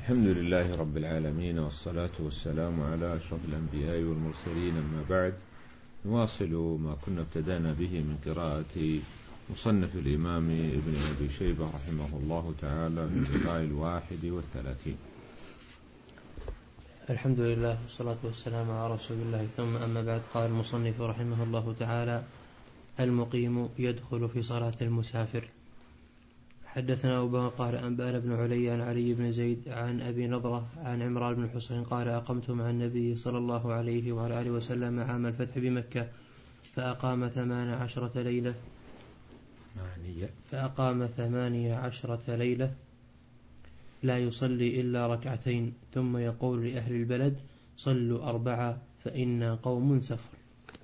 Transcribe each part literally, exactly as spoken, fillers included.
الحمد لله رب العالمين، والصلاة والسلام على أشرف الأنبياء والمرسلين، أما بعد. نواصل ما كنا ابتدأنا به من قراءة مصنف الإمام ابن أبي شيبة رحمه الله تعالى في اللقاء الواحد والثلاثين. الحمد لله والصلاة والسلام على رسول الله، ثم أما بعد. قال المصنف رحمه الله تعالى: المقيم يدخل في صلاة المسافر. حدثنا أبو بكر قال أنبأنا بن علي عن علي بن زيد عن أبي نضرة عن عمران بن حسين قال: أقمت مع النبي صلى الله عليه وعلى آله وسلم عام الفتح بمكة، فأقام ثمان عشرة ليلة فأقام ثمانية عشرة ليلة لا يصلي إلا ركعتين، ثم يقول لأهل البلد: صلوا أربعة فإنا قوم سفر.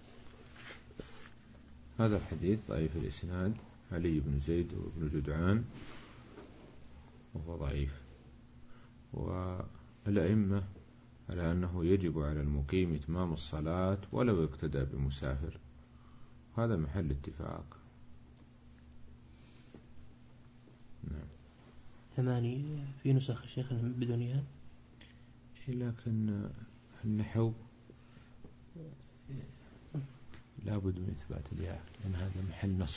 هذا الحديث ضعيف الإسناد، علي بن زيد وابن جدعان وهو ضعيف، والأئمة على أنه يجب على المقيم إتمام الصلاة ولو اقتدى بمسافر، هذا محل اتفاق. نعم. ثماني في نسخ الشيخ بدونها، لكن النحو لا بد من إثبات الياء لأن هذا محل نصب،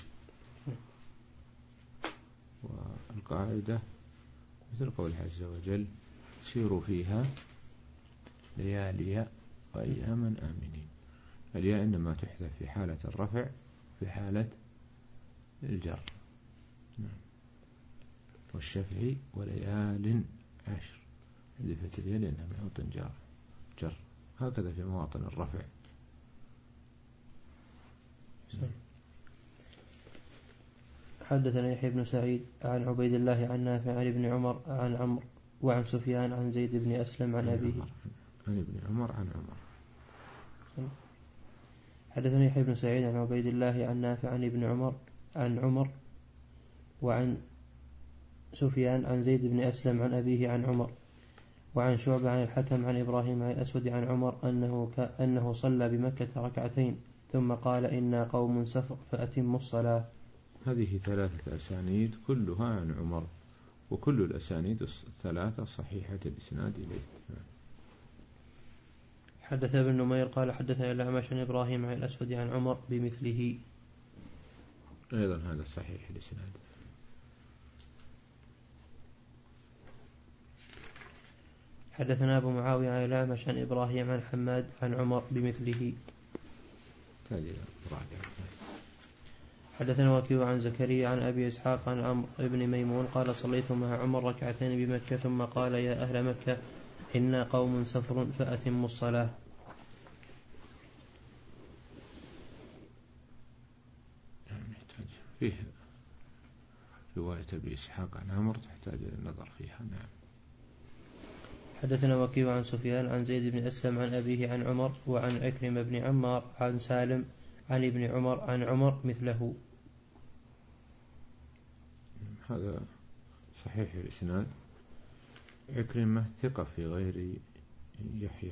والقاعدة مثل قوله عز وجل: سيروا فيها ليالي وأياما آمنين. الياء إنما تحذف في حالة الرفع في حالة الجر. نعم. والشفعي وليال عشر حذفت الياء لأنها مواطن جر جر هكذا في مواطن الرفع. حدثنا يحيى بن سعيد عن عبيد الله عن نافع عن ابن عمر عن عمرو وعن سفيان عن زيد بن أسلم عن أبيه عن ابن عمر عن عمر. حدثنا يحيى بن سعيد عن عبيد الله عن نافع عن ابن عمر عن عمر وعن سفيان عن زيد بن أسلم عن أبيه عن عمر وعن شعبة عن الحكم عن إبراهيم عن الأسود عن عمر أنه, أنه صلى بمكة ركعتين ثم قال: إنا قوم سفر فأتموا الصلاة. هذه ثلاثة أسانيد كلها عن عمر، وكل الأسانيد الثلاثة صحيحة الإسناد إليه. حدث ابن نمير قال حدثنا الأعمش عن إبراهيم عن الأسود عن عمر بمثله، أيضا هذا صحيح الإسناد. حدثنا أبو معاوية عن الأعمش عن إبراهيم عن حماد عن عمر بمثله. حدثنا وكيع عن زكريا عن أبي إسحاق عن عمرو بن ميمون قال: صليت مع عمر ركعتين بمكة ثم قال: يا أهل مكة إنا قوم سفر فأتموا الصلاة. يحتاج فيه رواية أبي إسحاق عن عمرو تحتاج النظر فيها. نعم. حدثنا وكيع عن سفيان عن زيد بن أسلم عن أبيه عن عمر وعن عكرمة بن عمار عن سالم عن ابن عمر عن عمر مثله. هذا صحيح الإسناد. عكرمة ثقة في غير يحيى.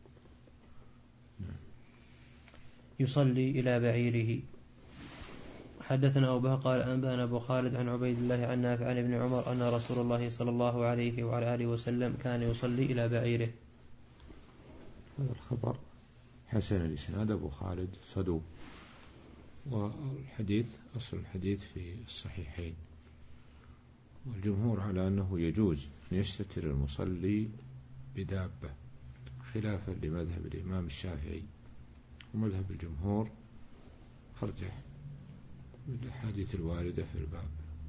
يصلي إلى بعيره. حدثنا أبو بكر قال أنبأنا أبو خالد عن عبيد الله عن نافع عن ابن عمر أن رسول الله صلى الله عليه وعلى آله وسلم كان يصلي إلى بعيره. هذا الخبر حسن الإسناد، أبو خالد صدوق، والحديث أصل الحديث في الصحيحين، والجمهور على أنه يجوز أن يستتر المصلي بدابة خلافا لمذهب الإمام الشافعي، ومذهب الجمهور أرجح بالأحاديث الواردة في الباب.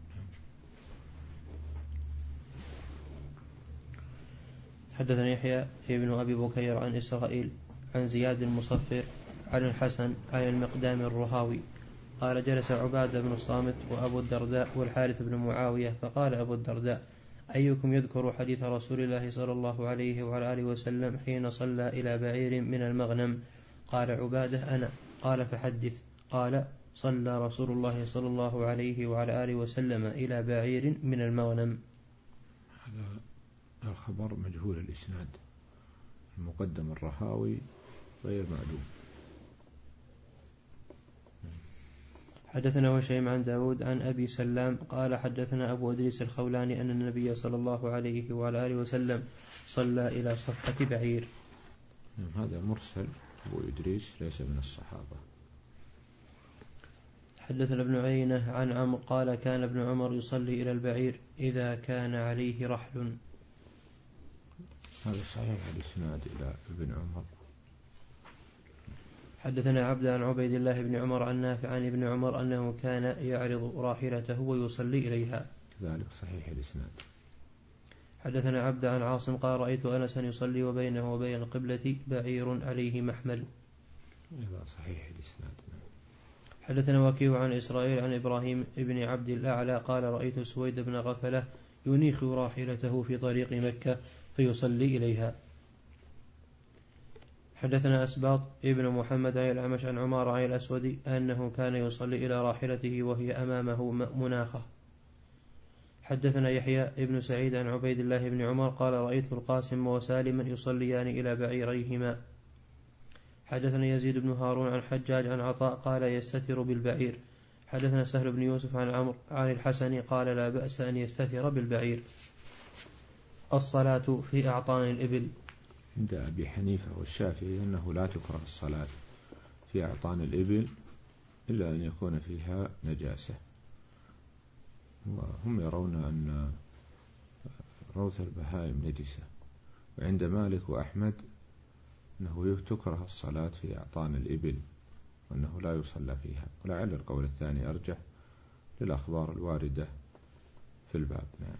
حدثني يحيى ابن أبي بكير عن إسرائيل عن زياد المصفر عن الحسن عن المقدام الرهاوي قال: جلس عبادة بن الصامت وأبو الدرداء والحارث بن معاوية، فقال أبو الدرداء: أيكم يذكر حديث رسول الله صلى الله عليه وعلى آله وسلم حين صلى إلى بعير من المغنم؟ قال عبادة: أنا. قال: فحدث. قال: صلى رسول الله صلى الله عليه وعلى آله وسلم إلى بعير من المغنم. هذا الخبر مجهول الإسناد، المقدم الرهاوي غير معلوم. حدثنا هشيم عن داود عن أبي سلام قال حدثنا أبو إدريس الخولاني أن النبي صلى الله عليه وعلى آله وسلم صلى إلى صفحة بعير. هذا مرسل، أبو إدريس ليس من الصحابة. حدثنا ابن عيينة عن عمرو قال كان ابن عمر يصلي إلى البعير إذا كان عليه رحل. هذا صحيح الإسناد إلى ابن عمر. حدثنا عبد عن عبيد الله بن عمر عن نافع عن ابن عمر أنه كان يعرض راحلته ويصلي إليها، ذلك صحيح الإسناد. حدثنا عبد عن عاصم قال رأيت أنسا يصلي وبينه وبين القبلة بعير عليه محمل، هذا صحيح الإسناد. حدثنا وكيع عن إسرائيل عن إبراهيم بن عبد الأعلى قال رأيت سويد بن غفلة ينيخ راحلته في طريق مكة فيصلي إليها. حدثنا أسباط ابن محمد عن الأعمش عن عمار عن الأسود أنه كان يصلي إلى راحلته وهي أمامه مناخة. حدثنا يحيى ابن سعيد عن عبيد الله بن عمر قال رأيت القاسم وسالما يصليان إلى بعيريهما. حدثنا يزيد بن هارون عن حجاج عن عطاء قال يستتر بالبعير. حدثنا سهل بن يوسف عن عمرو عن الحسن قال لا بأس أن يستتر بالبعير. الصلاة في أعطان الإبل. عند أبي حنيفة والشافعي أنه لا تكره الصلاة في أعطان الإبل إلا أن يكون فيها نجاسة، وهم يرون أن روث البهائم نجسة. وعند مالك وأحمد أنه تكره الصلاة في أعطان الإبل وأنه لا يصلى فيها، ولعل القول الثاني أرجح للأخبار الواردة في الباب. نعم.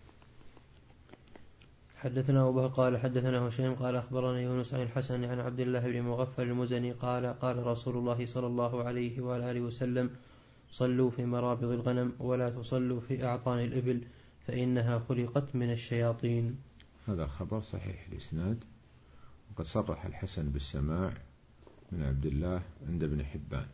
حدثنا أبو بكر قال حدثنا هشيم قال أخبرنا يونس عن الحسن عن عبد الله بن مغفل المزني قال قال رسول الله صلى الله عليه وآله وسلم صلوا في مرابض الغنم ولا تصلوا في أعطان الإبل فإنها خلقت من الشياطين. هذا الخبر صحيح الإسناد، وقد صرح الحسن بالسماع من عبد الله عند ابن حبان.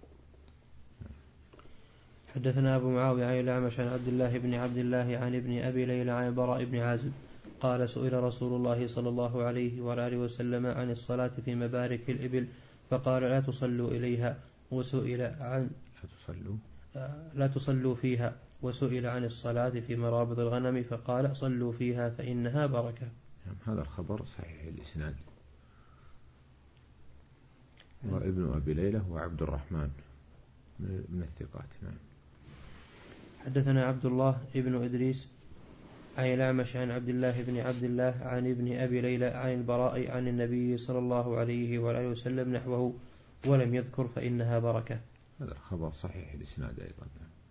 حدثنا أبو معاوية عن الأعمش عن عبد الله بن عبد الله عن ابن أبي ليلى عن البراء بن عازب قال سئل رسول الله صلى الله عليه وآله وسلم عن الصلاة في مبارك الإبل فقال لا تصلوا إليها، وسئل عن لا تصلوا لا تصلوا فيها، وسئل عن الصلاة في مرابض الغنم فقال صلوا فيها فإنها بركة. هذا الخبر صحيح الإسناد. وابن أبي ليلى هو عبد الرحمن من الثقات. نعم. حدثنا عبد الله ابن إدريس عن الأعمش عن عبد الله بن عبد الله عن ابن أبي ليلى عن البراء عن النبي صلى الله عليه وآله وسلم نحوه ولم يذكر فإنها بركة. هذا الخبر صحيح الإسناد أيضا.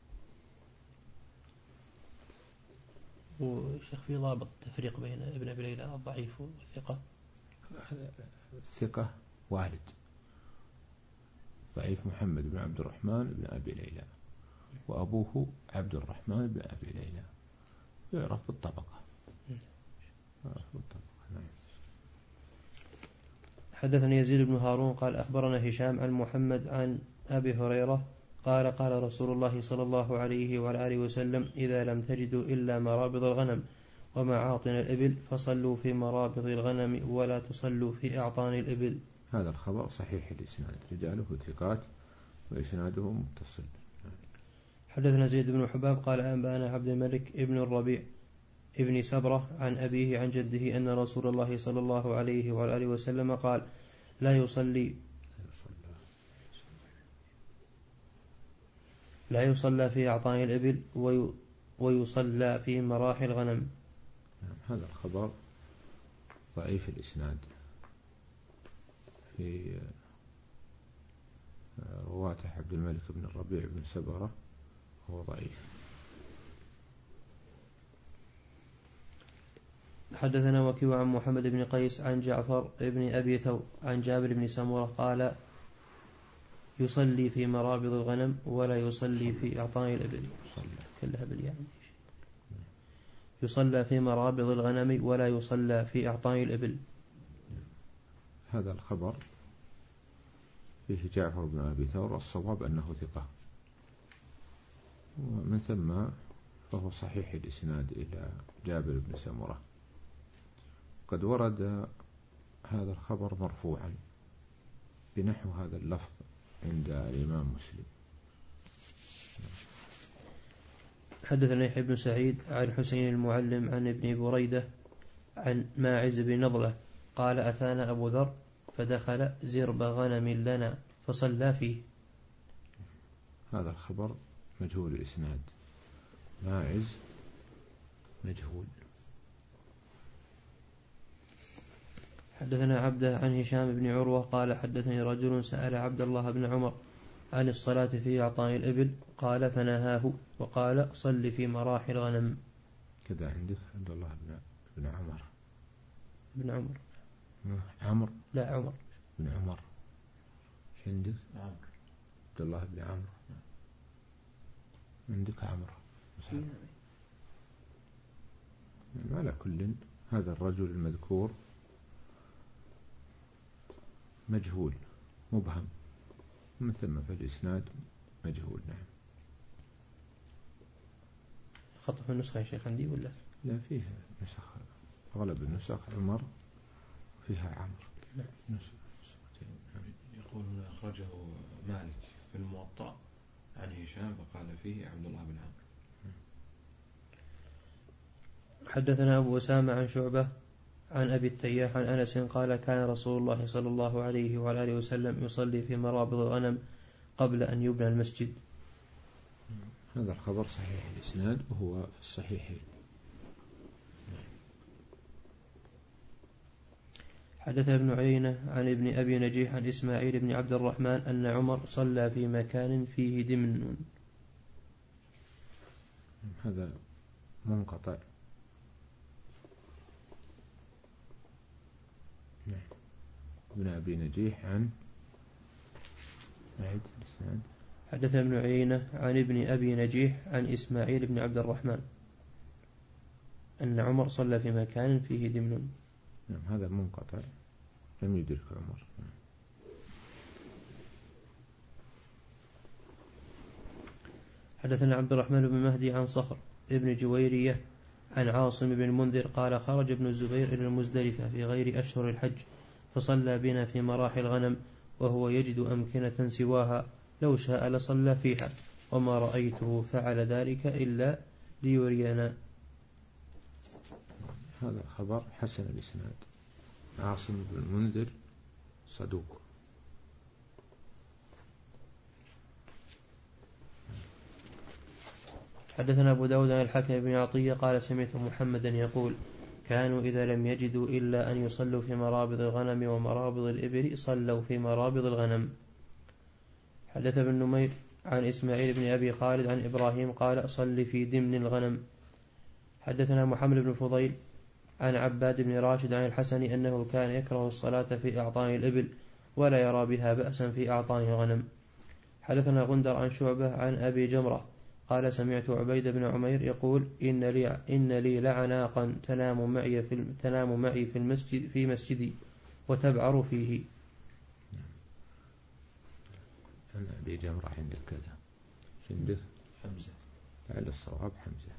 وشيخ في ضابط تفريق بين ابن أبي ليلى الضعيف والثقة. الثقة والد ضعيف محمد بن عبد الرحمن بن أبي ليلى، وأبوه عبد الرحمن بن أبي ليلى، يعرف بالطبقة. حدثني يزيد بن هارون قال أخبرنا هشام عن محمد عن أبي هريرة قال قال رسول الله صلى الله عليه وعلى آله وسلم إذا لم تجدوا إلا مرابض الغنم ومعاطن الإبل فصلوا في مرابض الغنم ولا تصلوا في أعطان الإبل. هذا الخبر صحيح الإسناد، رجاله ثقات وإسناده متصل. حدثنا زيد بن حباب قال أنبأنا عبد الملك ابن الربيع ابن سبرة عن أبيه عن جده أن رسول الله صلى الله عليه وعلى آله وسلم قال لا يصلي لا يصلى في أعطان الإبل ويصلى في مراحل الغنم. هذا الخبر ضعيف الإسناد، في رواته عبد الملك بن الربيع بن سبرة هو ضعيف. حدثنا وكيع عن محمد بن قيس عن جعفر بن أبي ثور عن جابر بن سمرة قال يصلي في مرابض الغنم ولا يصلي في أعطان الإبل. كلها بالياء. يصلى في مرابض الغنم ولا يصلى في أعطان الإبل. هذا الخبر فيه جعفر بن أبي ثور، الصواب أنه ثقة، ومن ثم فهو صحيح الإسناد إلى جابر بن سمرة. قد ورد هذا الخبر مرفوعا بنحو هذا اللفظ عند الإمام مسلم، حدثنا يحيى بن سعيد عن حسين المعلم عن ابن بريدة عن ماعز بن نضلة قال أتانا أبو ذر فدخل زرب غنم لنا فصلى فيه. هذا الخبر مجهول الإسناد، ماعز مجهول. حدثنا عبده عن هشام بن عروة قال حدثني رجل سأل عبد الله بن عمر عن الصلاة في أعطاء الإبل قال فنهاه وقال صل في مراحل الغنم. كذا عندك عبد الله بن بن عمر بن عمر عمر لا عمر بن عمر. ايش عندك؟ عمرو عبد الله بن عمرو. عندك عمرو. على كل هذا الرجل المذكور مجهول مبهم، من ثم في الإسناد مجهول. نعم. خط في النسخة يا شيخ عندي ولا لا؟ فيها نسخ، أغلب النسخ عمر فيها عمرو. نعم. يقول هنا أخرجه مالك في الموطأ عن هشام فقال فيه عبد الله بن عمرو. حدثنا أبو أسامة عن شعبة عن أبي التياح عن أنس قال كان رسول الله صلى الله عليه وعلى آله وسلم يصلي في مرابض الغنم قبل أن يبنى المسجد. هذا الخبر صحيح الإسناد وهو في الصحيحين. حدث ابن عيينة عن ابن أبي نجيح عن إسماعيل بن عبد الرحمن أن عمر صلى في مكان فيه دمن. هذا منقطع. ابن أبي نجيح عن عيد الإسناد. حدث ابن عيينة عن ابن أبي نجيح عن إسماعيل بن عبد الرحمن أن عمر صلى في مكان فيه دمن. نعم هذا منقطع لم يدرك عمر. حدثنا عبد الرحمن بن مهدي عن صخر ابن جويرية عن عاصم بن المنذر قال خرج ابن الزبير إلى المزدلفة في غير أشهر الحج فصلى بنا في مراحل الغنم وهو يجد أمكنة سواها لو شاء لصلى فيها وما رأيته فعل ذلك إلا ليرينا. هذا خبر حسن الإسناد. عاصم بن المنذر صدوق. حدثنا أبو داود عن الحكم بن عطية قال سمعت محمدا يقول كانوا إذا لم يجدوا إلا أن يصلوا في مرابض الغنم ومرابض الإبل صلوا في مرابض الغنم. حدث ابن نمير عن إسماعيل بن أبي خالد عن إبراهيم قال صل في دمن الغنم. حدثنا محمد بن فضيل عن عباد بن راشد عن الحسن أنه كان يكره الصلاة في أعطان الإبل ولا يرى بها بأسا في أعطان الغنم. حدثنا غندر عن شعبة عن أبي جمرة قال سمعت عبيد بن عمير يقول إن لي, إن لي لعناقا تنام معي في, تنام معي في المسجد في مسجدي وتبعر فيه. أنا أبي جمرة عندك كذا عندك حمزة على الصواب حمزة.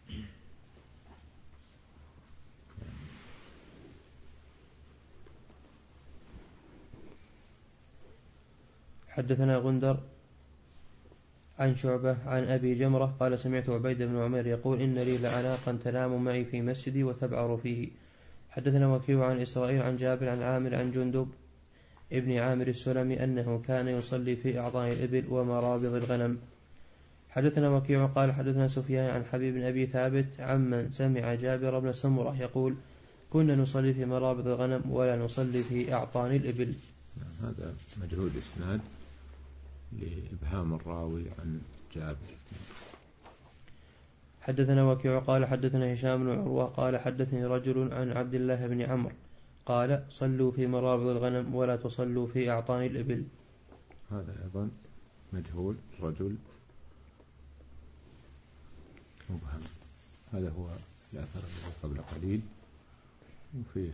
حدثنا غندر عن شعبة عن أبي جمرة قال سمعت عبيد بن عمير يقول إن لي لعناقا تنام معي في مسجدي وتبعر فيه. حدثنا وكيع عن إسرائيل عن جابر عن عامر عن جندب ابن عامر السلمي أنه كان يصلي في أعطان الإبل ومرابض الغنم. حدثنا وكيع قال حدثنا سفيان عن حبيب بن أبي ثابت عمن سمع جابر بن سمرة يقول كنا نصلي في مرابض الغنم ولا نصلي في أعطان الإبل. هذا مجهول إسناد لإبهام الراوي عن جابر. حدثنا وكيع قال حدثنا هشام بن عروة قال حدثني رجل عن عبد الله بن عمرو قال صلوا في مرابض الغنم ولا تصلوا في أعطان الإبل. هذا أيضا مجهول رجل مبهم. هذا هو الأثر الذي قبل قليل وفيه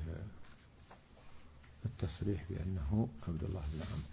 التصريح بأنه عبد الله بن عمرو.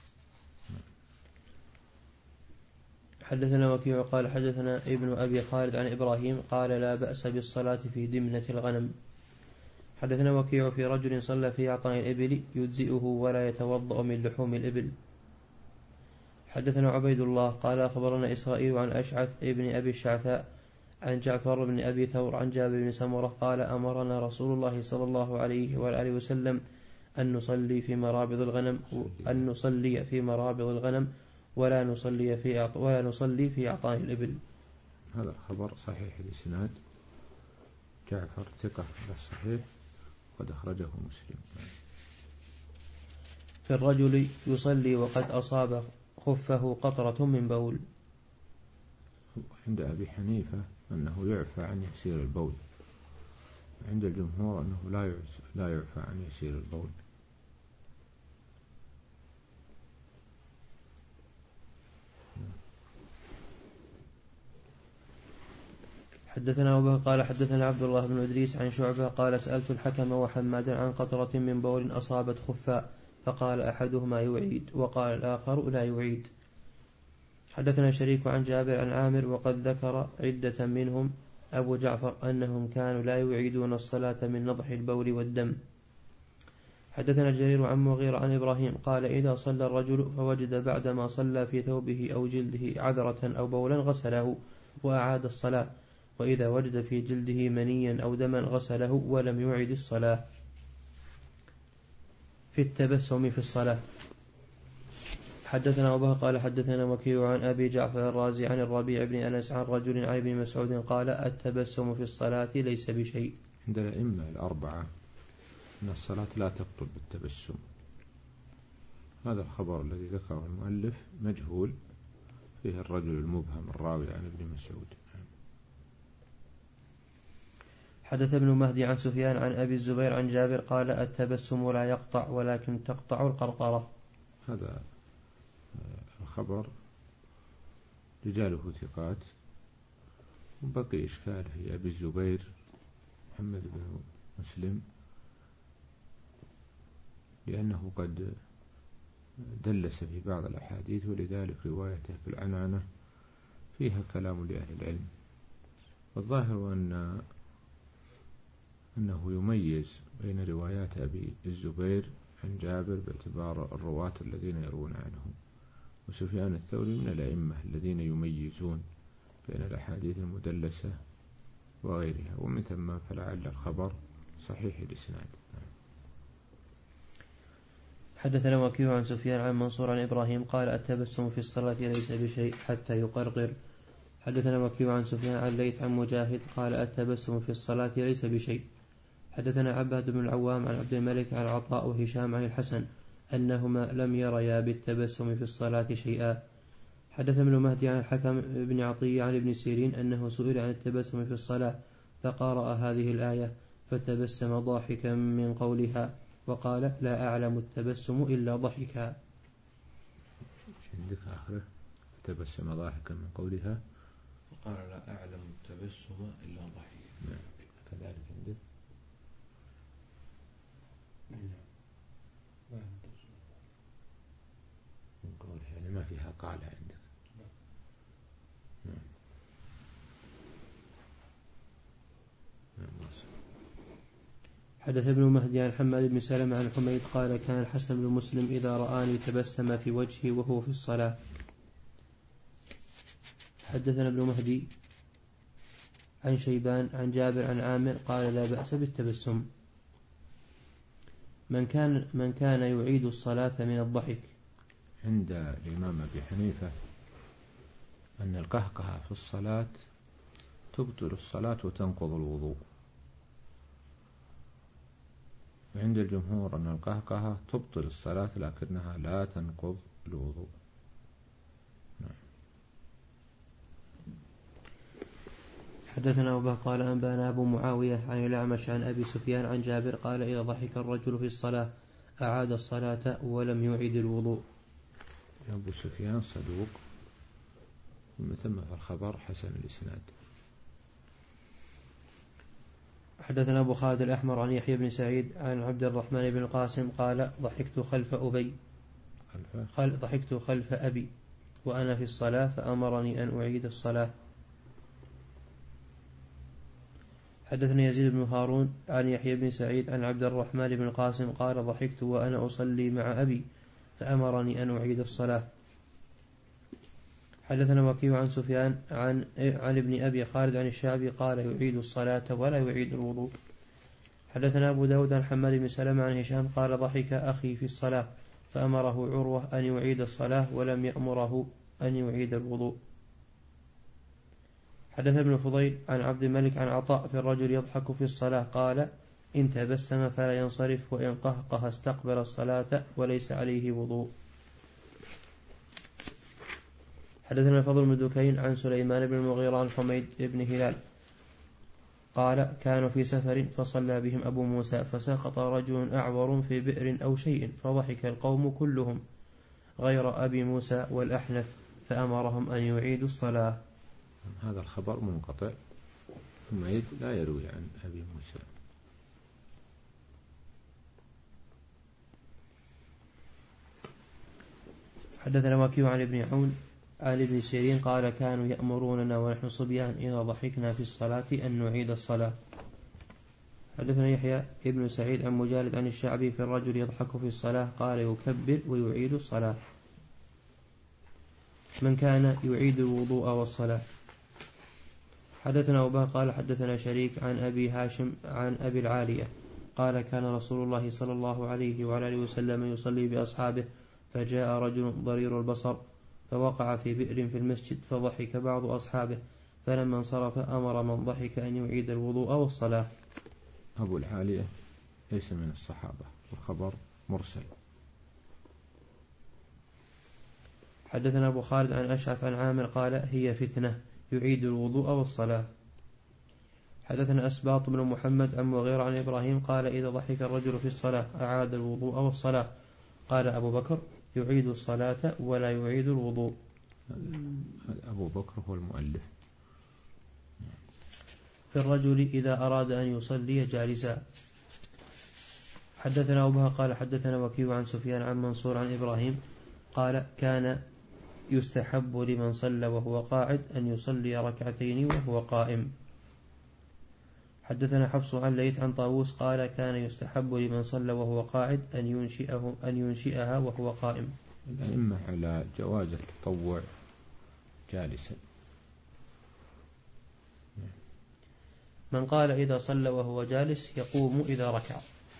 حدثنا وكيع قال حدثنا ابن أبي خالد عن إبراهيم قال لا بأس بالصلاة في دمنة الغنم. حدثنا وكيع في رجل صلى في أعطان الإبل يجزئه ولا يتوضأ من لحوم الإبل. حدثنا عبيد الله قال أخبرنا إسرائيل عن أشعث ابن أبي الشعثاء عن جعفر بن أبي ثور عن جابر بن سمرة قال أمرنا رسول الله صلى الله عليه وآله وسلم أن نصلي في مرابض الغنم أن نصلي في مرابض الغنم ولا نصلي في ولا نصلي في أعطان الإبل. هذا الخبر صحيح الإسناد، جعفر ثقة بالصحيح قد أخرجه مسلم. في الرجل يصلي وقد أصاب خفه قطرة من بول. عند أبي حنيفة أنه يعفى عن يسير البول، عند الجمهور أنه لا لا يعفى عن يسير البول. حدثنا أبو بكر قال حدثنا عبد الله بن إدريس عن شعبة قال سألت الحكم وحمادا عن قطرة من بول أصابت خفا فقال أحدهما يعيد وقال الآخر لا يعيد. حدثنا شريك عن جابر عن عامر وقد ذكر عدة منهم أبو جعفر أنهم كانوا لا يعيدون الصلاة من نضح البول والدم. حدثنا جرير عن مغيرة عن إبراهيم قال إذا صلى الرجل فوجد بعدما صلى في ثوبه أو جلده عذرة أو بولا غسله وأعاد الصلاة، وإذا وجد في جلده منيا أو دما غسله ولم يعد الصلاة. في التبسم في الصلاة. حدثنا أبو قال حدثنا وكيع عن أبي جعفر الرازي عن الربيع بن أنس عن رجل عن ابن مسعود قال التبسم في الصلاة ليس بشيء. عند الأئمة الأربعة أن الصلاة لا تبطل بالتبسم. هذا الخبر الذي ذكره المؤلف مجهول، فيه الرجل المبهم الراوي عن ابن مسعود. حدث ابن مهدي عن سفيان عن أبي الزبير عن جابر قال التبسم لا يقطع ولكن تقطع القرقرة. هذا الخبر رجاله ثقات، وبقي إشكال في أبي الزبير محمد بن مسلم، لأنه قد دلس في بعض الأحاديث، ولذلك روايته في العنعنة فيها كلام لأهل العلم. والظاهر أن أنه يميز بين روايات أبي الزبير عن جابر باعتبار الرواة الذين يروون عنه، وسفيان الثوري من الأئمة الذين يميزون بين الأحاديث المدلسة وغيرها، ومن ثم فلعل الخبر صحيح الإسناد. حدثنا وكيع عن سفيان عن منصور عن إبراهيم قال التبسم في الصلاة ليس بشيء حتى يقرقر. حدثنا وكيع عن سفيان عن ليث عن مجاهد قال التبسم في الصلاة ليس بشيء. حدثنا عباد بن العوام عن عبد الملك عن عطاء وهشام عن الحسن أنهما لم يريا بالتبسم في الصلاة شيئا. حدث ابن مهدي عن الحكم بن عطية عن ابن سيرين أنه سئل عن التبسم في الصلاة فقرأ هذه الآية فتبسم ضاحكا من قولها وقال لا أعلم التبسم إلا ضحكا. عندك آخره فتبسم ضاحكا من قولها فقال لا أعلم التبسم إلا ضحكا. نعم كذلك عندك من قولها، يعني ما فيها قال عندك. نعم. نعم. حدث ابن مهدي عن حماد بن سلمة عن حميد قال كان الحسن بن مسلم إذا رآني تبسم في وجهي وهو في الصلاة. حدثنا ابن مهدي عن شيبان عن جابر عن عامر قال لا بأس بالتبسم. من كان من كان يعيد الصلاة من الضحك. عند الإمام أبي حنيفة أن القهقه في الصلاة تبطل الصلاة وتنقض الوضوء، وعند الجمهور أن القهقه تبطل الصلاة لكنها لا تنقض الوضوء. حدثنا أبو بكر قال أنبانا أبو معاوية عن الأعمش عن أبي سفيان عن جابر قال إذا ضحك الرجل في الصلاة أعاد الصلاة ولم يعيد الوضوء. أبو سفيان صدوق، ومن ثم فالخبر حسن الإسناد. حدثنا أبو خالد الأحمر عن يحيى بن سعيد عن عبد الرحمن بن القاسم قال ضحكت خلف أبي خل ضحكت خلف أبي وأنا في الصلاة فأمرني أن أعيد الصلاة. حدثني يزيد بن هارون عن يحيى بن سعيد عن عبد الرحمن بن القاسم قال ضحكت وأنا أصلي مع أبي فأمرني أن أعيد الصلاة. حدثنا وكيع عن سفيان عن عن ابن أبي خالد عن الشعبي قال يعيد الصلاة ولا يعيد الوضوء. حدثنا أبو داود عن حماد بن سلمة عن هشام قال ضحك أخي في الصلاة فأمره عروة أن يعيد الصلاة ولم يأمره أن يعيد الوضوء. حدث ابن فضيل عن عبد الملك عن عطاء في الرجل يضحك في الصلاة قال إن تبسم فلا ينصرف وإن قهقه استقبل الصلاة وليس عليه وضوء. حدثنا الفضل بن دكين عن سليمان بن المغيرة عن حميد بن هلال قال كانوا في سفر فصلى بهم أبو موسى فسقط رجل أعور في بئر أو شيء فضحك القوم كلهم غير أبي موسى والأحنف فأمرهم أن يعيدوا الصلاة. هذا الخبر منقطع، حميد لا يروي عن أبي موسى. حدثنا وكيع عن ابن عون عن ابن سيرين قال كانوا يأمروننا ونحن صبيان إذا ضحكنا في الصلاة أن نعيد الصلاة. حدثنا يحيى ابن سعيد عن مجالد عن الشعبي في الرجل يضحك في الصلاة قال يكبر ويعيد الصلاة. من كان يعيد الوضوء والصلاة. حدثنا أبا قال حدثنا شريك عن أبي هاشم عن أبي العالية قال كان رسول الله صلى الله عليه وعلى آله وسلم يصلي بأصحابه فجاء رجل ضرير البصر فوقع في بئر في المسجد فضحك بعض أصحابه فلما انصرف أمر من ضحك أن يعيد الوضوء والصلاة. أبو العالية ليس من الصحابة والخبر مرسل. حدثنا أبو خالد عن أشعث عن عامر قال هي فتنة يعيد الوضوء والصلاة. حدثنا أسباط بن محمد عن مغير عن إبراهيم قال إذا ضحك الرجل في الصلاة أعاد الوضوء والصلاة. قال أبو بكر يعيد الصلاة ولا يعيد الوضوء. أبو بكر هو المؤلف. في الرجل إذا أراد أن يصلي جالسا. حدثنا أبوها قال حدثنا وكيع عن سفيان عن منصور عن إبراهيم قال كان يستحب لمن صلى وهو قاعد أن يصلي ركعتين وهو قائم. حدثنا حفص عن ليث عن طاووس قال كان يستحب لمن صلى وهو قاعد أن ينشئه أن ينشئها وهو قائم. الأئمة على جواز التطوع جالسا. من قال إذا صلى وهو جالس يقوم إذا ركع.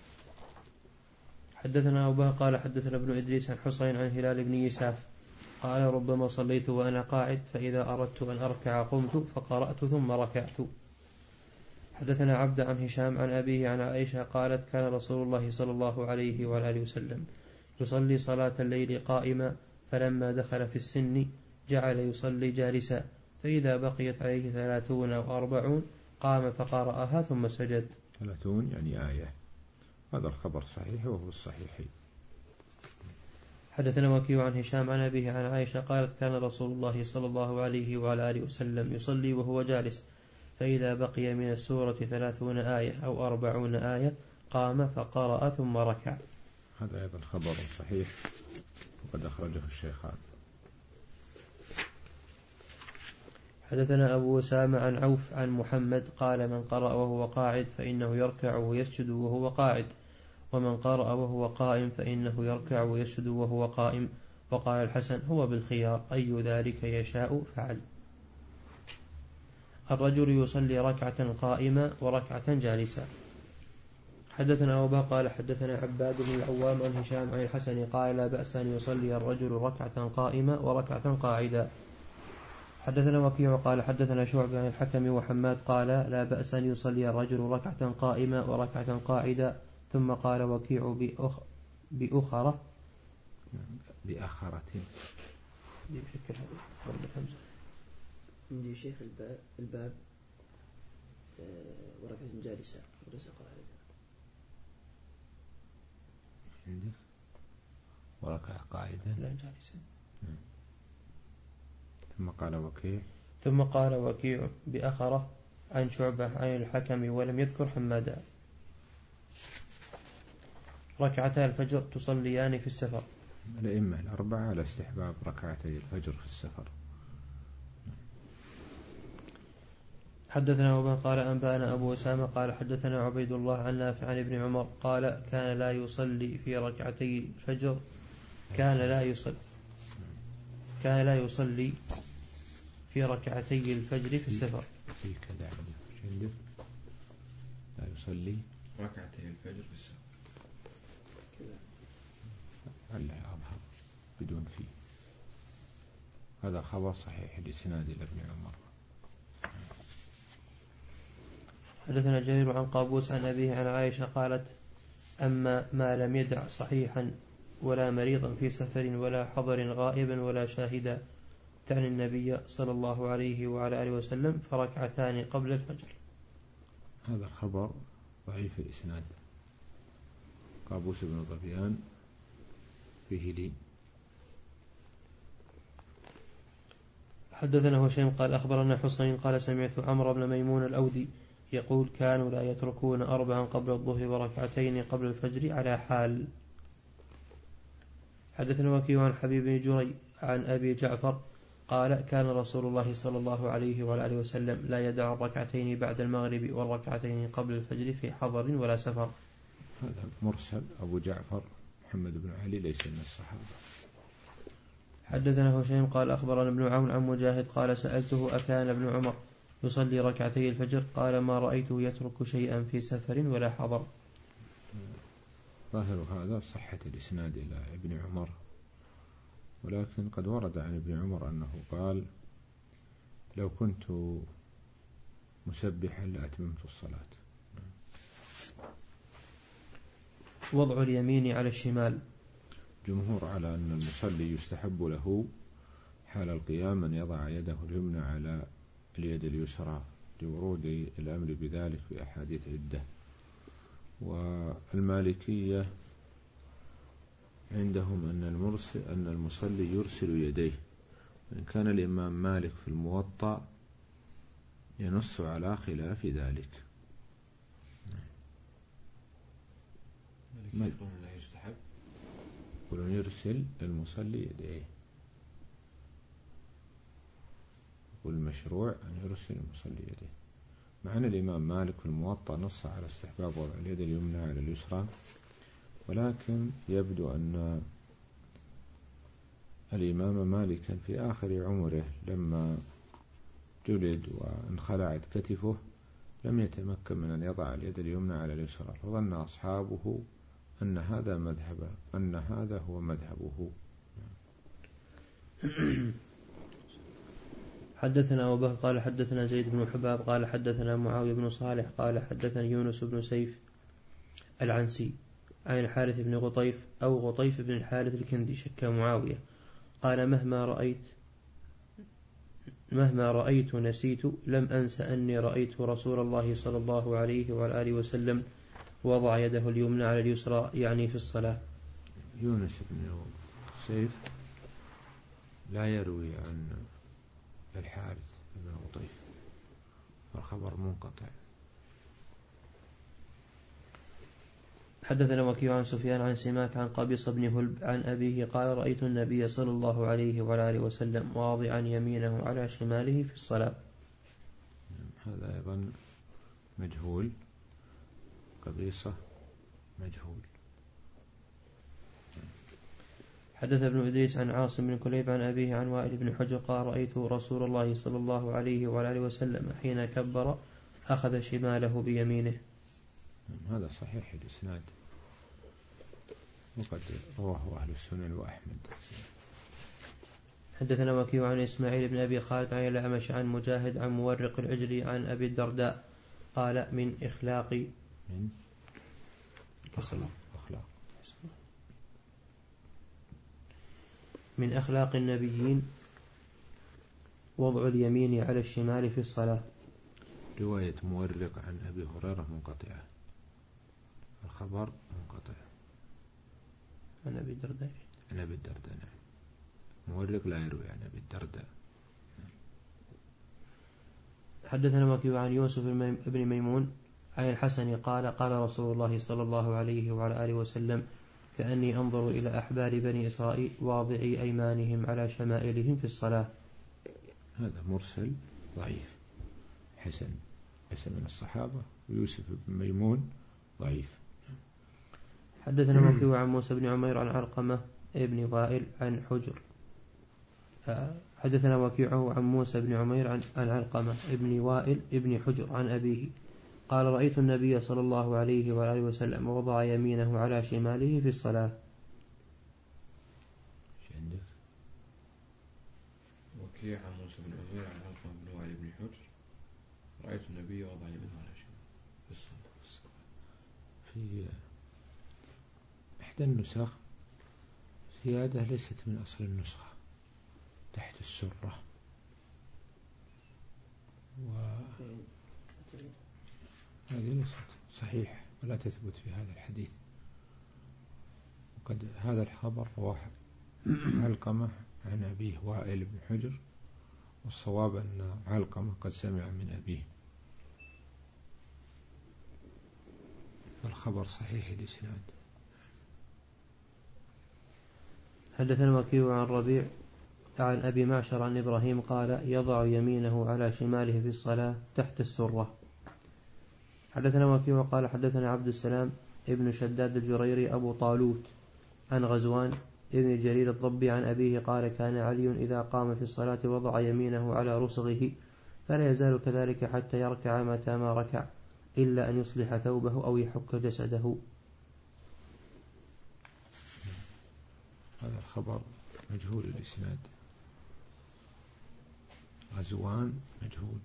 حدثنا أبوها قال حدثنا ابن إدريس عن حصين عن هلال بن يساف قال ربما صليت وأنا قاعد فإذا أردت أن أركع قمت فقرأت ثم ركعت. حدثنا عبد عن هشام عن أبيه عن عائشة قالت كان رسول الله صلى الله عليه وآله وسلم يصلي صلاة الليل قائما فلما دخل في السن جعل يصلي جالسا فإذا بقيت عليه ثلاثون أو أربعون قام فقرأها ثم سجد. ثلاثون يعني آية. هذا الخبر صحيح وهو الصحيحي. حدثنا وكيع عن هشام عن أبيه عن عائشة قالت كان رسول الله صلى الله عليه وعلى آله وسلم يصلي وهو جالس فإذا بقي من السورة ثلاثون آية أو أربعون آية قام فقرأ ثم ركع. هذا أيضا خبر صحيح وقد أخرجه الشيخان. حدثنا أبو أسامة عن عوف عن محمد قال من قرأ وهو قاعد فإنه يركع ويسجد وهو قاعد ومن قرأ وهو قائم فإنه يركع ويسجد وهو قائم. وقال الحسن هو بالخيار أي ذلك يشاء فعل. الرجل يصلي ركعة قائمة وركعة جالسة. حدثنا أبو بكر قال حدثنا عباد بن العوام عن هشام عن الحسن قال لا بأس أن يصلي الرجل ركعة قائمة وركعة قاعدة. حدثنا وكيع قال حدثنا شعبة عن الحكم وحماد قال لا بأس أن يصلي الرجل ركعة قائمة وركعة قاعدة. ثم قال وكيع بأخ بأخرة بأخرة بشكل ضرب الحمزة عندي شيخ الباب, الباب وركعة جالسة وليس قاعدة. عندك وركعة قاعدة لا جالسة. ثم قال وكيع ثم قال وكيع بأخرة عن شعبة عن الحكم ولم يذكر حمادا. ركعتا الفجر تصليان في السفر. الأئمة الأربعة على استحباب ركعتي الفجر في السفر. حدثنا أبو قال أنبأنا أبو أسامة قال حدثنا عبيد الله عن نافع عن ابن عمر قال كان لا يصلي في ركعتي الفجر كان لا يصلي كان لا يصلي في ركعتي الفجر في السفر. في كذا عندك لا يصلي ركعتي الفجر في السفر ألا أظهر بدون فيه. هذا خبر صحيح الإسناد إلى ابن عمر. حدثنا جرير عن قابوس عن أبيه عن عائشة قالت: أما ما لم يدع صحيحا ولا مريضا في سفر ولا حضر غائبا ولا شاهدا تعني النبي صلى الله عليه وعلى آله وسلم فركعتان قبل الفجر. هذا الخبر ضعيف الإسناد. قابوس بن ظبيان فيه لي. حدثنا هشيم قال أخبرنا حسين قال سمعت عمرو بن ميمون الأودي يقول: كانوا لا يتركون أربعا قبل الظهر وركعتين قبل الفجر على حال. حدثنا وكيع عن حبيب بن جري عن أبي جعفر قال: كان رسول الله صلى الله عليه وعلى آله وسلم لا يدع الركعتين بعد المغرب والركعتين قبل الفجر في حضر ولا سفر. هذا مرسل. أبو جعفر محمد بن علي ليس من الصحابة. حدثنا هشيم قال أخبرنا ابن عون عن مجاهد قال: سألته: أكان ابن عمر يصلي ركعتي الفجر؟ قال: ما رأيته يترك شيئا في سفر ولا حضر. ظاهر هذا صحة الإسناد إلى ابن عمر، ولكن قد ورد عن ابن عمر أنه قال: لو كنت مسبحا لأتممت الصلاة. وضع اليمين على الشمال. جمهور على أن المصلي يستحب له حال القيام أن يضع يده اليمنى على اليد اليسرى لورود الأمر بذلك في أحاديث عدة. والمالكية عندهم أن المرسل أن المصلي يرسل يديه، وإن كان الإمام مالك في الموطأ ينص على خلاف ذلك. مالك يقول لا يستحب، يقولون يرسل المصلي يديه، يقول المشروع أن يرسل المصلي يديه، مع أن الإمام مالك في الموطأ نص على استحباب وضع اليد اليمنى على اليسرى، ولكن يبدو أن الإمام مالكا في آخر عمره لما جلد وانخلعت كتفه لم يتمكن من أن يضع اليد اليمنى على اليسرى، فظن أصحابه أن هذا مذهبه أن هذا هو مذهبه. حدثنا أبو بكر قال حدثنا زيد بن حباب قال حدثنا معاوية بن صالح قال حدثنا يونس بن سيف العنسي عن الحارث بن غطيف أو غطيف بن الحارث الكندي شك معاوية قال: مهما رأيت مهما رأيت نسيت لم أنس أني رأيت رسول الله صلى الله عليه وعلى آله وسلم وضع يده اليمنى على اليسرى، يعني في الصلاة. يونس بن سيف لا يروي عن الحارث بن غطيف، والخبر منقطع. حدثنا وكيع عن سفيان عن سماك عن قبيصة بن هلب عن أبيه قال: رأيت النبي صلى الله عليه وعلى آله وسلم واضعا يمينه على شماله في الصلاة. هذا أيضا مجهول، قبيصة مجهول. حدث ابن إدريس عن عاصم بن كليب عن أبيه عن وائل بن حجر قال: رأيت رسول الله صلى الله عليه وعلى آله وسلم حين كبر أخذ شماله بيمينه. هذا صحيح الإسناد، وقد رواه أهل السنن وأحمد. حدثنا وكيع عن إسماعيل بن أبي خالد عن الأعمش عن مجاهد عن مورق العجلي عن أبي الدرداء قال: من إخلاق من أخلاق أخلاق من أخلاق النبيين وضع اليمين على الشمال في الصلاة. رواية مورق عن أبي هريرة منقطعة، الخبر منقطع. عن أبي الدرداء عن أبي الدرداء نعم، مورق لا يروي عن أبي الدرداء. حدثنا وكيع عن يوسف بن ميمون عن الحسن قال: قال رسول الله صلى الله عليه وعلى آله وسلم: كأني أنظر إلى أحبار بني إسرائيل واضعي أيمانهم على شمائلهم في الصلاة. هذا مرسل ضعيف. حسن ليس من الصحابة، ويوسف بن ميمون ضعيف. حدثنا وكيع عن موسى بن عمير عن علقمة ابن وائل عن حجر حدثنا وكيع عن موسى بن عمير عن, عن علقمة ابن وائل ابن حجر عن أبيه قال رأيت النبي صلى الله عليه وآله وسلم وضع يمينه على شماله في الصلاة. وكيع عن موسى بن عمير عن علقمة بن وائل ابن حجر رأيت النبي وضع يمينه على شماله في الصلاة. في إحدى النسخ زيادة ليست من أصل النسخة تحت السرة، وهذه ليست صحيحة ولا تثبت في هذا الحديث. وقد هذا الخبر رواه علقمة عن أبيه وائل بن حجر، والصواب أن علقمة قد سمع من أبيه، فالخبر صحيح الإسناد. حدثنا وكيع عن ربيع عن أبي معشر عن إبراهيم قال يضع يمينه على شماله في الصلاة تحت السرة. حدثنا وكيع قال حدثنا عبد السلام ابن شداد الجريري أبو طالوت عن غزوان ابن جرير الضبي عن أبيه قال كان علي إذا قام في الصلاة وضع يمينه على رسغه فلا يزال كذلك حتى يركع متى ما ركع إلا أن يصلح ثوبه أو يحك جسده. هذا الخبر مجهول الإسناد، غزوان مجهول.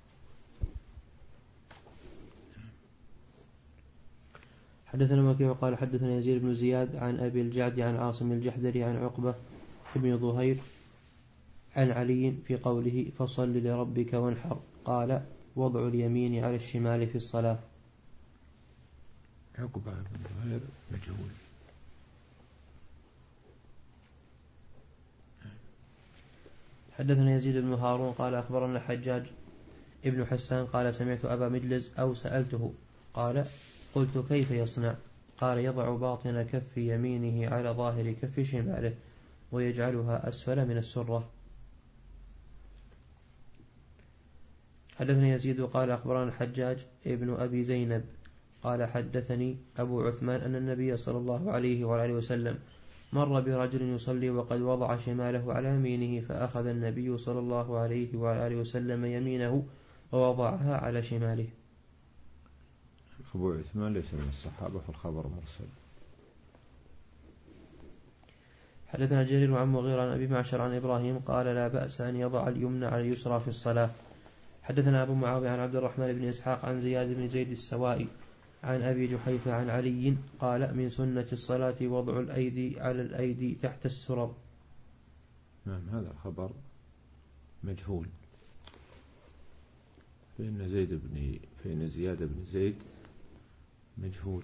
حدثنا وكيع قال حدثنا يزيد بن زياد عن أبي الجعد عن عاصم الجحدري عن عقبة بن ظهير عن علي في قوله فصل لربك وانحر قال وضع اليمين على الشمال في الصلاة. عقبة بن ظهير مجهول. حدثنا يزيد بن هارون قال أخبرنا حجاج ابن حسان قال سمعت أبا مجلس أو سألته قال قلت كيف يصنع؟ قال يضع باطن كف يمينه على ظاهر كف شماله ويجعلها أسفل من السرة. حدثني يزيد قال أخبرنا الحجاج ابن أبي زينب قال حدثني أبو عثمان أن النبي صلى الله عليه وآله وسلم مر برجل يصلي وقد وضع شماله على يمينه فأخذ النبي صلى الله عليه وآله وسلم يمينه ووضعها على شماله. أبو عثمان ليس من الصحابة فالخبر مرسل. حدثنا جرير عن مغيرة عن أبي معشر عن إبراهيم قال لا بأس أن يضع اليمنى على اليسرى في الصلاة. حدثنا أبو معاوية عن عبد الرحمن بن إسحاق عن زياد بن زيد السوائي عن أبي جحيفة عن علي قال من سنة الصلاة وضع الأيدي على الأيدي تحت السرر. نعم هذا الخبر مجهول، فإن زيد بن فإن زياد بن زيد مجهول،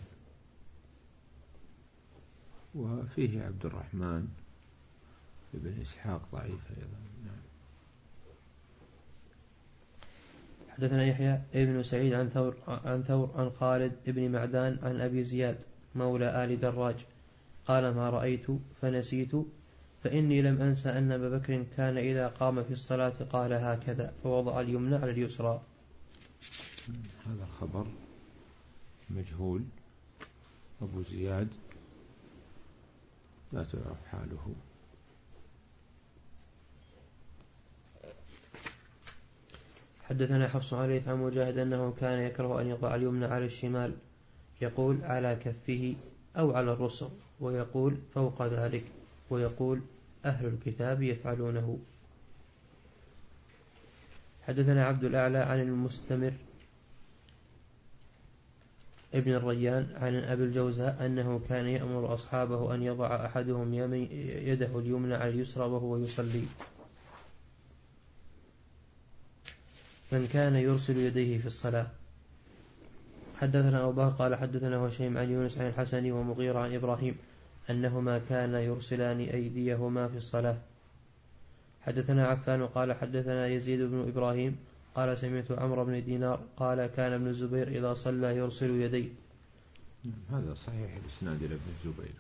وفيه عبد الرحمن بن إسحاق ضعيف أيضا. نعم. حدثنا يحيى ابن سعيد عن ثور عن ثور عن خالد ابن معدان عن أبي زياد مولى آل دراج قال ما رأيت فنسيت فإني لم أنسى أن أبا بكر كان إذا قام في الصلاة قال هكذا فوضع اليمنى على اليسرى. هذا الخبر مجهول، أبو زياد لا تعرف حاله. حدثنا حفص عن ليث عن مجاهد أنه كان يكره أن يضع اليمنى على الشمال يقول على كفه أو على الرسغ ويقول فوق ذلك ويقول أهل الكتاب يفعلونه. حدثنا عبد الأعلى عن المستمر ابن الريان عن أبي الجوزاء أنه كان يأمر أصحابه أن يضع أحدهم يده اليمنى على اليسرى وهو يصلي، من كان يرسل يديه في الصلاة. حدثنا أبو بكر قال حدثنا هشيم عن يونس عن الحسن ومغيرة عن إبراهيم أنهما كان يرسلان أيديهما في الصلاة. حدثنا عفان قال حدثنا يزيد بن إبراهيم قال سمعت عمرو بن دينار قال كان ابن الزبير إذا صلى يرسل يديه. هذا صحيح الإسناد إلى ابن الزبير.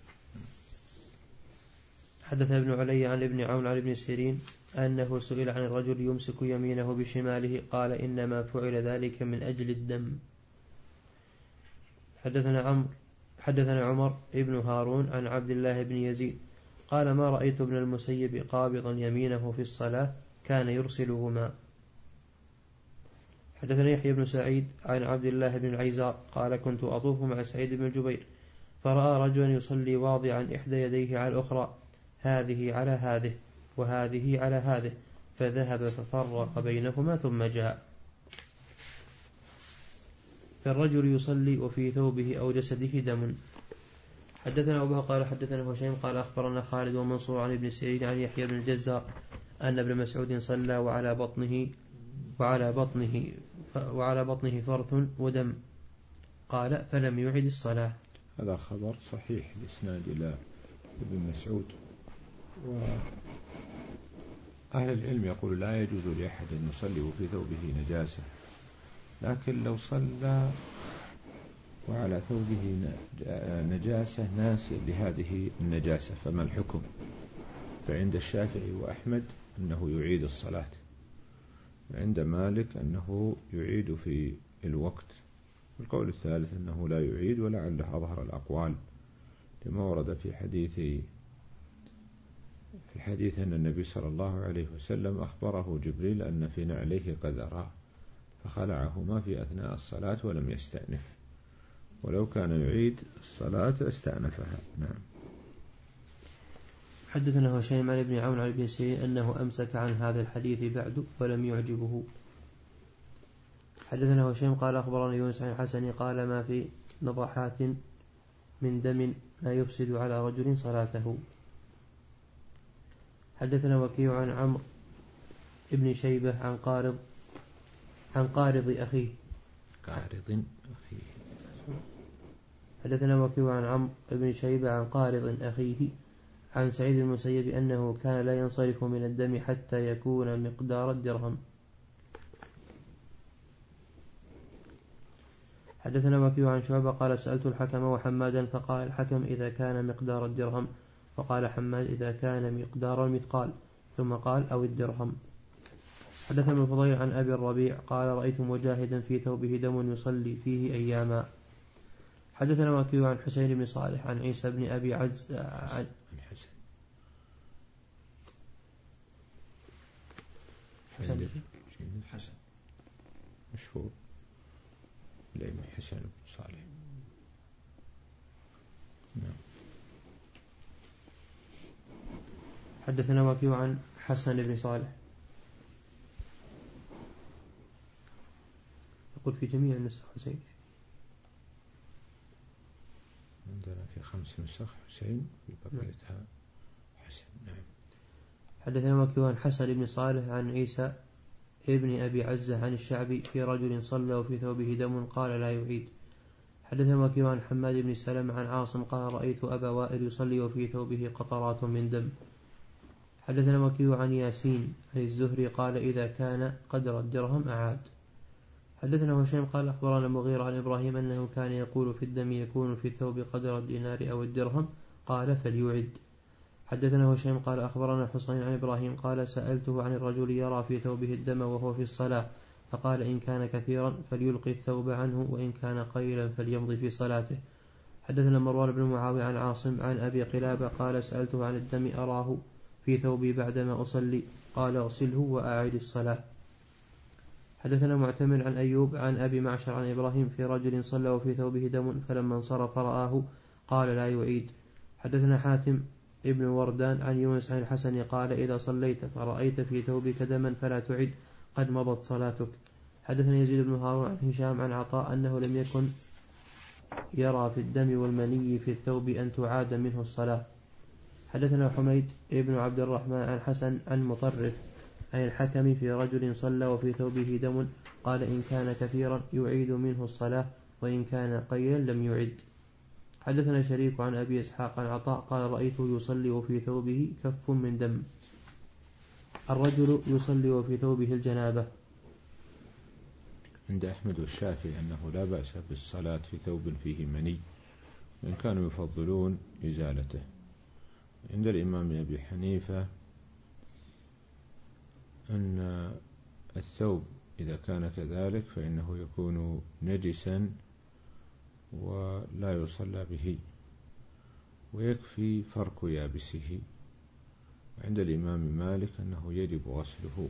حدث ابن علي عن ابن عون عن ابن سيرين أنه سئل عن الرجل يمسك يمينه بشماله قال إنما فعل ذلك من أجل الدم. حدثنا عمرو حدثنا عمر ابن هارون عن عبد الله بن يزيد قال ما رأيت ابن المسيب قابضا يمينه في الصلاة كان يرسلهما. حدثنا يحيى بن سعيد عن عبد الله بن العيزار قال كنت أطوف مع سعيد بن جبير فرأى رجلا يصلي واضعا إحدى يديه على الأخرى، هذه على هذه وهذه على هذه، فذهب ففرق بينهما ثم جاء. فالرجل يصلي وفي ثوبه أو جسده دم. حدثنا أبو قال حدثنا هشيم قال أخبرنا خالد ومنصور عن ابن سعيد عن يحيى بن الجزار أن ابن مسعود صلى وعلى بطنه وعلى بطنه وعلى بطنه فرث ودم، قال فلم يعد الصلاة. هذا خبر صحيح الإسناد إلى ابن مسعود. وأهل العلم يقول لا يجوز لأحد أن يصلي وفي ثوبه نجاسة، لكن لو صلى وعلى ثوبه نجاسة ناسيا لهذه النجاسة فما الحكم؟ فعند الشافعي وأحمد أنه يعيد الصلاة، وعند مالك أنه يعيد في الوقت. القول الثالث أنه لا يعيد، ولعله أظهر الأقوال لما ورد في حديث في الحديث أن النبي صلى الله عليه وسلم أخبره جبريل أن في نعليه قذرا فخلعهما في أثناء الصلاة ولم يستأنف، ولو كان يعيد الصلاة استأنفها. نعم. حدثنا هشيم عن ابن عون عن ابن سيرين أنه أمسك عن هذا الحديث بعد ولم يعجبه. حدثنا هشيم قال أخبرنا يونس عن الحسن قال ما في نضحات من دم لا يفسد على رجل صلاته. حدثنا وكيع عن عمرو ابن شيبة عن قارض عن قارض أخيه قارض أخيه حدثنا وكيع عن عمرو ابن شيبة عن قارض أخيه عن سعيد المسيب أنه كان لا ينصرف من الدم حتى يكون مقدار الدرهم. حدثنا وكيع عن شعبة قال سألت الحكم وحمادا فقال الحكم إذا كان مقدار الدرهم، وقال حماد إذا كان مقدار المثقال، ثم قال أو الدرهم. حدثنا ابن فضيل عن أبي الربيع قال رأيت مجاهدا في ثوبه دم يصلي فيه أياما. حدثنا وكيع عن حسين بن صالح عن عيسى بن أبي عز عن حسن حسن حسن مشهور الإمام حسن بن صالح. نعم. حدثنا وكيع عن حسن بن صالح يقول في جميع النسخ حسين، عندنا في خمس نسخ حسين في بقيتها حسن. نعم. حدثنا وكيع عن حسن بن صالح عن عيسى ابن أبي عزة عن الشعبي في رجل صلى وفي ثوبه دم قال لا يعيد. حدثنا وكيع عن حماد بن سلمة عن عاصم قال رأيت أبا وائل يصلي وفي ثوبه قطرات من دم. حدثنا وكيع عن ياسين عن الزهري قال إذا كان قدر الدرهم أعاد. حدثنا هشام قال أخبرنا المغيرة عن إبراهيم أنه كان يقول في الدم يكون في الثوب قدر الدينار أو الدرهم، قال فليعد. حدثنا هشام قال أخبرنا حسين عن إبراهيم قال سألته عن الرجل يرى في ثوبه الدم وهو في الصلاة، فقال إن كان كثيرا فليلقي الثوب عنه وإن كان قليلا فليمضي في صلاته. حدثنا مروان بن معاوية عن عاصم عن أبي قلابة قال سألته عن الدم أراه في ثوبي بعدما أصلي، قال اغسله وأعد الصلاة. حدثنا معتمر عن أيوب عن أبي معشر عن إبراهيم في رجل صلى وفي ثوبه دم فلما انصرف رآه قال لا يعيد. حدثنا حاتم ابن وردان عن يونس عن الحسن قال إذا صليت فرأيت في ثوبك دما فلا تعد قد مضت صلاتك. حدثنا يزيد بن هارون عن هشام عن عطاء أنه لم يكن يرى في الدم والمني في الثوب أن تعاد منه الصلاة. حدثنا حميد ابن عبد الرحمن عن حسن عن مطرف عن الحكم في رجل صلى وفي ثوبه دم قال إن كان كثيرا يعيد منه الصلاة وإن كان قليلا لم يعد. حدثنا شريك عن أبي إسحاق عن عطاء قال رأيته يصلي وفي ثوبه كف من دم. الرجل يصلي وفي ثوبه الجنابة. عند أحمد والشافعي أنه لا بأس بالصلاة في ثوب فيه مني، وإن كانوا يفضلون إزالته. عند الإمام أبي حنيفة أن الثوب إذا كان كذلك فإنه يكون نجسا ولا يصلى به، ويكفي فرك يابسه عند الإمام مالك أنه يجب غسله.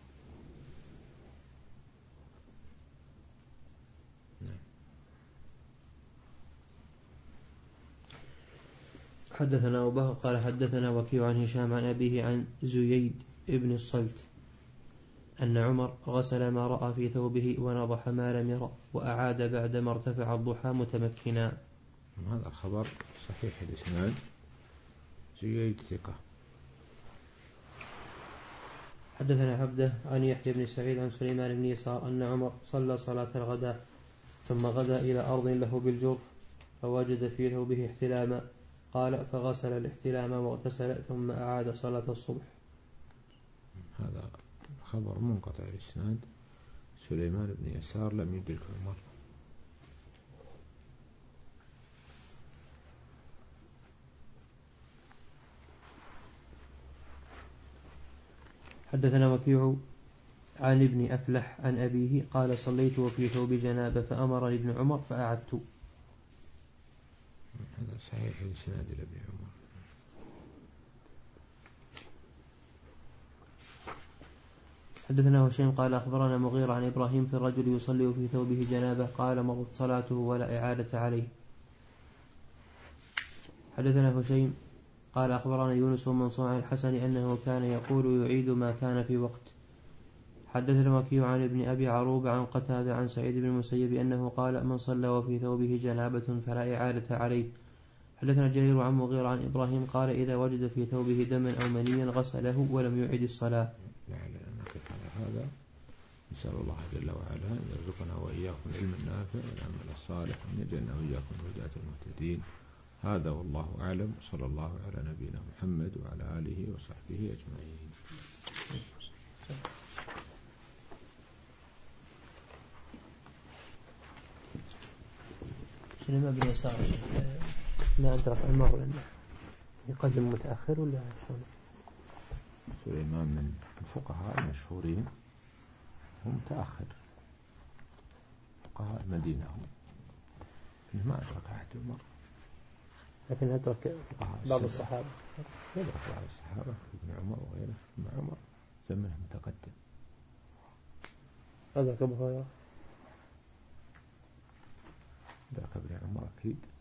حدثنا أبو بكر قال حدثنا وكيع عن هشام عن أبيه عن زييد ابن الصلت أن عمر غسل ما رأى في ثوبه ونضح ما لم يرى وأعاد بعدما ارتفع الضحى متمكنا. هذا الخبر صحيح الإسناد، زييد ثقة. حدثنا عبده عن يحيى بن سعيد عن سليمان بن يسار أن عمر صلى صلاة الغداء ثم غدا إلى أرض له بالجرف فوجد في ثوبه احتلاما، قال فغسل الاحتلام واغتسل ثم أعاد صلاة الصبح. هذا خبر منقطع الإسناد، سليمان بن يسار لم يدرك عمر. حدثنا وكيع عن ابن أفلح عن أبيه قال صليت وفي ثوب جنابة فأمرني ابن عمر فأعدت. هذا صحيح الإسناد لابن عمر. حدثنا هشيم قال أخبرنا مغيرة عن إبراهيم في الرجل يصلي في ثوبه جنابة قال مضت صلاته ولا إعادة عليه. حدثنا هشيم قال أخبرنا يونس بن منصور عن الحسن أنه كان يقول يعيد ما كان في وقت. حدثنا وكيع عن ابن أبي عروبة عن قتادة عن سعيد بن المسيب أنه قال من صلى وفي ثوبه جنابة فلا إعادة عليه. حدثنا جرير عن مغيرة عن إبراهيم قال إذا وجد في ثوبه دما أو منيا غسله ولم يعد الصلاة. لعلنا نقف على هذا. نسأل الله جل وعلا أن يرزقنا وإياكم العلم النافع والعمل الصالح وأن يجعلنا وإياكم هداة المهتدين. هذا والله أعلم، صلى الله على نبينا محمد وعلى آله وصحبه أجمعين. سليمان بن يسار ما أدرك عمر لأنه يقدم متأخر ولا شلون؟ سليمان من الفقهاء المشهورين، هم متأخر فقهاء المدينة، هم ما أدرك أحد عمر، لكن أدرك بعض الصحابة. يدرك بعض الصحابة ابن عمر وغيره. ابن عمر زمنه متقدم. أدرك أبو هريرة. أدرك ابن عمر أكيد.